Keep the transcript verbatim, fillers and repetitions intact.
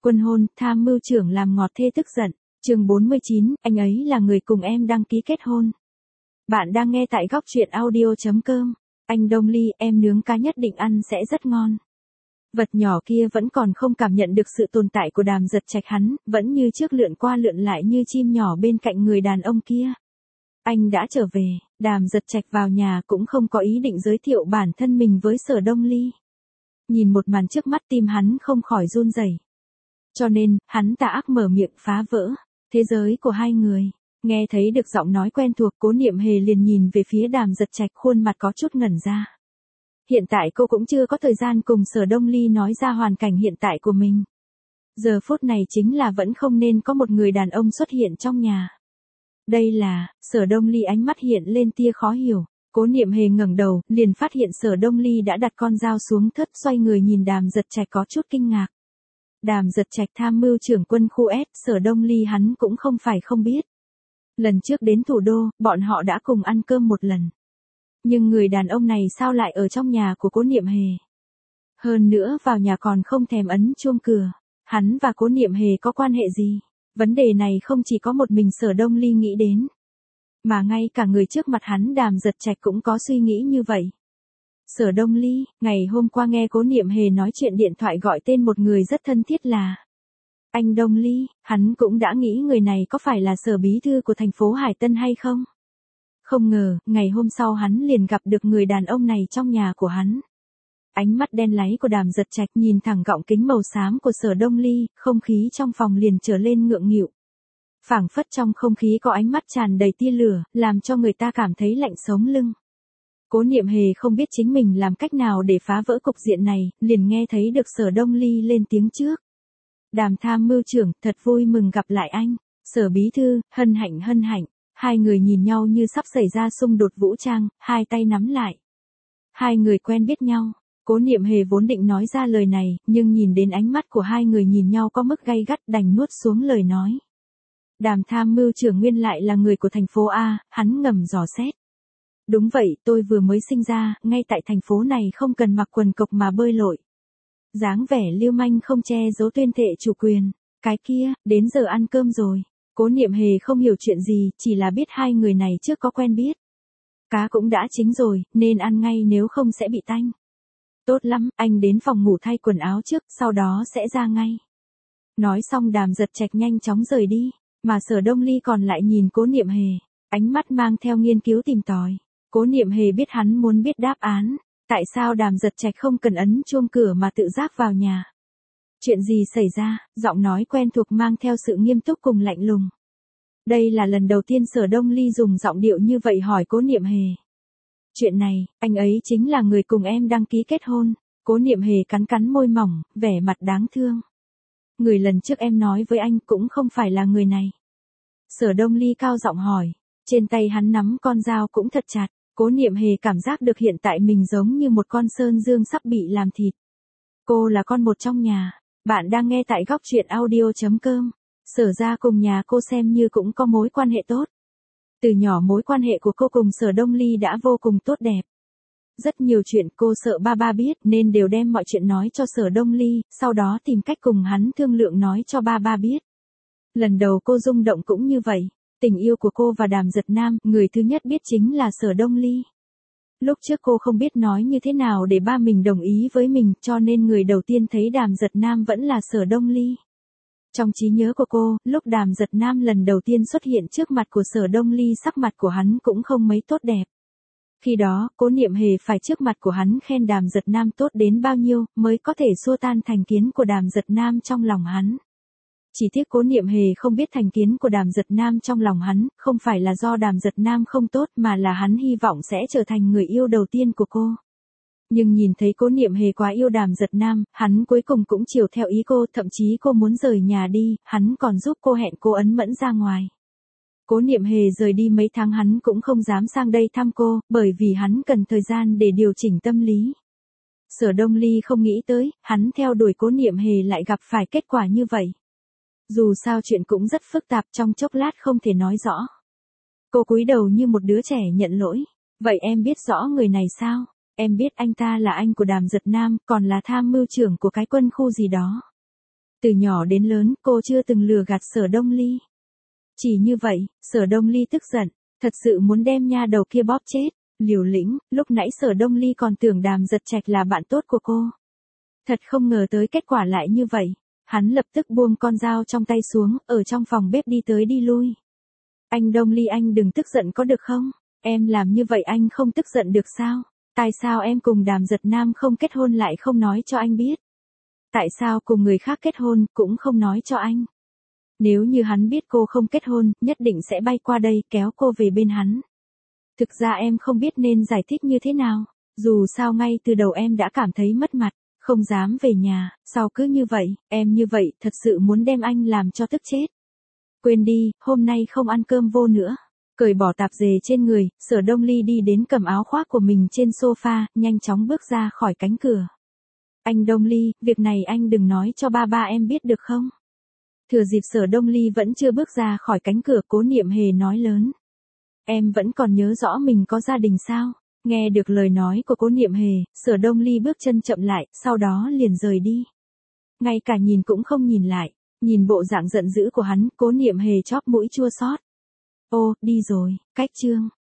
Quân hôn, tham mưu trưởng làm ngọt thê tức giận. Chương bốn mươi chín, anh ấy là người cùng em đăng ký kết hôn. Bạn đang nghe tại góc truyện audio chấm com. Anh Đông Ly, em nướng cá nhất định ăn sẽ rất ngon. Vật nhỏ kia vẫn còn không cảm nhận được sự tồn tại của Đàm Giật Trạch, hắn vẫn như trước lượn qua lượn lại như chim nhỏ bên cạnh người đàn ông kia. Anh đã trở về. Đàm Giật Trạch vào nhà cũng không có ý định giới thiệu bản thân mình với Sở Đông Ly. Nhìn một màn trước mắt, tim hắn không khỏi run rẩy. Cho nên, hắn tà ác mở miệng phá vỡ thế giới của hai người. Nghe thấy được giọng nói quen thuộc, Cố Niệm Hề liền nhìn về phía Đàm Giật Trạch, khuôn mặt có chút ngẩn ra. Hiện tại cô cũng chưa có thời gian cùng Sở Đông Ly nói ra hoàn cảnh hiện tại của mình. Giờ phút này chính là vẫn không nên có một người đàn ông xuất hiện trong nhà. Đây là, Sở Đông Ly ánh mắt hiện lên tia khó hiểu. Cố Niệm Hề ngẩng đầu, liền phát hiện Sở Đông Ly đã đặt con dao xuống thớt, xoay người nhìn Đàm Giật Trạch có chút kinh ngạc. Đàm Giật Trạch tham mưu trưởng quân khu S, Sở Đông Ly hắn cũng không phải không biết. Lần trước đến thủ đô, bọn họ đã cùng ăn cơm một lần. Nhưng người đàn ông này sao lại ở trong nhà của Cố Niệm Hề? Hơn nữa vào nhà còn không thèm ấn chuông cửa. Hắn và Cố Niệm Hề có quan hệ gì? Vấn đề này không chỉ có một mình Sở Đông Ly nghĩ đến, mà ngay cả người trước mặt hắn Đàm Giật Trạch cũng có suy nghĩ như vậy. Sở Đông Ly, ngày hôm qua nghe Cố Niệm Hề nói chuyện điện thoại gọi tên một người rất thân thiết là anh Đông Ly, hắn cũng đã nghĩ người này có phải là Sở bí thư của thành phố Hải Tân hay không? Không ngờ, ngày hôm sau hắn liền gặp được người đàn ông này trong nhà của hắn. Ánh mắt đen láy của Đàm Giật Trạch nhìn thẳng gọng kính màu xám của Sở Đông Ly, không khí trong phòng liền trở lên ngượng nghịu. Phảng phất trong không khí có ánh mắt tràn đầy tia lửa, làm cho người ta cảm thấy lạnh sống lưng. Cố Niệm Hề không biết chính mình làm cách nào để phá vỡ cục diện này, liền nghe thấy được Sở Đông Ly lên tiếng trước. Đàm tham mưu trưởng, thật vui mừng gặp lại anh. Sở bí thư, hân hạnh hân hạnh. Hai người nhìn nhau như sắp xảy ra xung đột vũ trang, hai tay nắm lại. Hai người quen biết nhau. Cố Niệm Hề vốn định nói ra lời này, nhưng nhìn đến ánh mắt của hai người nhìn nhau có mức gay gắt, đành nuốt xuống lời nói. Đàm tham mưu trưởng nguyên lại là người của thành phố A, hắn ngầm dò xét. Đúng vậy, tôi vừa mới sinh ra, ngay tại thành phố này không cần mặc quần cộc mà bơi lội. Dáng vẻ lưu manh không che giấu tuyên thệ chủ quyền. Cái kia, đến giờ ăn cơm rồi. Cố Niệm Hề không hiểu chuyện gì, chỉ là biết hai người này trước có quen biết. Cá cũng đã chín rồi, nên ăn ngay nếu không sẽ bị tanh. Tốt lắm, anh đến phòng ngủ thay quần áo trước, sau đó sẽ ra ngay. Nói xong Đàm Giật Trạch nhanh chóng rời đi, mà Sở Đông Ly còn lại nhìn Cố Niệm Hề, ánh mắt mang theo nghiên cứu tìm tòi. Cố Niệm Hề biết hắn muốn biết đáp án, tại sao Đàm Giật Trạch không cần ấn chuông cửa mà tự giác vào nhà. Chuyện gì xảy ra? Giọng nói quen thuộc mang theo sự nghiêm túc cùng lạnh lùng. Đây là lần đầu tiên Sở Đông Ly dùng giọng điệu như vậy hỏi Cố Niệm Hề. Chuyện này, anh ấy chính là người cùng em đăng ký kết hôn. Cố Niệm Hề cắn cắn môi mỏng, vẻ mặt đáng thương. Người lần trước em nói với anh cũng không phải là người này. Sở Đông Ly cao giọng hỏi. Trên tay hắn nắm con dao cũng thật chặt. Cố Niệm Hề cảm giác được hiện tại mình giống như một con sơn dương sắp bị làm thịt. Cô là con một trong nhà. Bạn đang nghe tại góc truyện audio chấm com. Sở ra cùng nhà cô xem như cũng có mối quan hệ tốt. Từ nhỏ mối quan hệ của cô cùng Sở Đông Ly đã vô cùng tốt đẹp. Rất nhiều chuyện cô sợ ba ba biết nên đều đem mọi chuyện nói cho Sở Đông Ly, sau đó tìm cách cùng hắn thương lượng nói cho ba ba biết. Lần đầu cô rung động cũng như vậy. Tình yêu của cô và Đàm Giật Nam, người thứ nhất biết chính là Sở Đông Ly. Lúc trước cô không biết nói như thế nào để ba mình đồng ý với mình, cho nên người đầu tiên thấy Đàm Giật Nam vẫn là Sở Đông Ly. Trong trí nhớ của cô, lúc Đàm Giật Nam lần đầu tiên xuất hiện trước mặt của Sở Đông Ly, sắc mặt của hắn cũng không mấy tốt đẹp. Khi đó, Cố Niệm Hề phải trước mặt của hắn khen Đàm Giật Nam tốt đến bao nhiêu, mới có thể xua tan thành kiến của Đàm Giật Nam trong lòng hắn. Chỉ tiếc Cố Niệm Hề không biết thành kiến của Đàm Giật Nam trong lòng hắn, không phải là do Đàm Giật Nam không tốt mà là hắn hy vọng sẽ trở thành người yêu đầu tiên của cô. Nhưng nhìn thấy Cố Niệm Hề quá yêu Đàm Giật Nam, hắn cuối cùng cũng chiều theo ý cô, thậm chí cô muốn rời nhà đi, hắn còn giúp cô hẹn cô ấn mẫn ra ngoài. Cố Niệm Hề rời đi mấy tháng hắn cũng không dám sang đây thăm cô, bởi vì hắn cần thời gian để điều chỉnh tâm lý. Sở Đông Ly không nghĩ tới, hắn theo đuổi Cố Niệm Hề lại gặp phải kết quả như vậy. Dù sao chuyện cũng rất phức tạp, trong chốc lát không thể nói rõ. Cô cúi đầu như một đứa trẻ nhận lỗi. Vậy em biết rõ người này sao? Em biết anh ta là anh của Đàm Giật Nam, còn là tham mưu trưởng của cái quân khu gì đó. Từ nhỏ đến lớn, cô chưa từng lừa gạt Sở Đông Ly. Chỉ như vậy, Sở Đông Ly tức giận, thật sự muốn đem nha đầu kia bóp chết. Liều lĩnh, lúc nãy Sở Đông Ly còn tưởng Đàm Giật Trạch là bạn tốt của cô. Thật không ngờ tới kết quả lại như vậy. Hắn lập tức buông con dao trong tay xuống, ở trong phòng bếp đi tới đi lui. Anh Đông Ly, anh đừng tức giận có được không? Em làm như vậy anh không tức giận được sao? Tại sao em cùng Đàm Giật Nam không kết hôn lại không nói cho anh biết? Tại sao cùng người khác kết hôn cũng không nói cho anh? Nếu như hắn biết cô không kết hôn, nhất định sẽ bay qua đây kéo cô về bên hắn. Thực ra em không biết nên giải thích như thế nào. Dù sao ngay từ đầu em đã cảm thấy mất mặt, không dám về nhà, sao cứ như vậy, em như vậy thật sự muốn đem anh làm cho tức chết. Quên đi, hôm nay không ăn cơm vô nữa. Cởi bỏ tạp dề trên người, Sở Đông Ly đi đến cầm áo khoác của mình trên sofa, nhanh chóng bước ra khỏi cánh cửa. Anh Đông Ly, việc này anh đừng nói cho ba ba em biết được không? Thừa dịp Sở Đông Ly vẫn chưa bước ra khỏi cánh cửa, Cố Niệm Hề nói lớn. Em vẫn còn nhớ rõ mình có gia đình sao? Nghe được lời nói của Cố Niệm Hề, Sở Đông Ly bước chân chậm lại, sau đó liền rời đi. Ngay cả nhìn cũng không nhìn lại, nhìn bộ dạng giận dữ của hắn, Cố Niệm Hề chóp mũi chua xót. Ô, đi rồi, cách chương.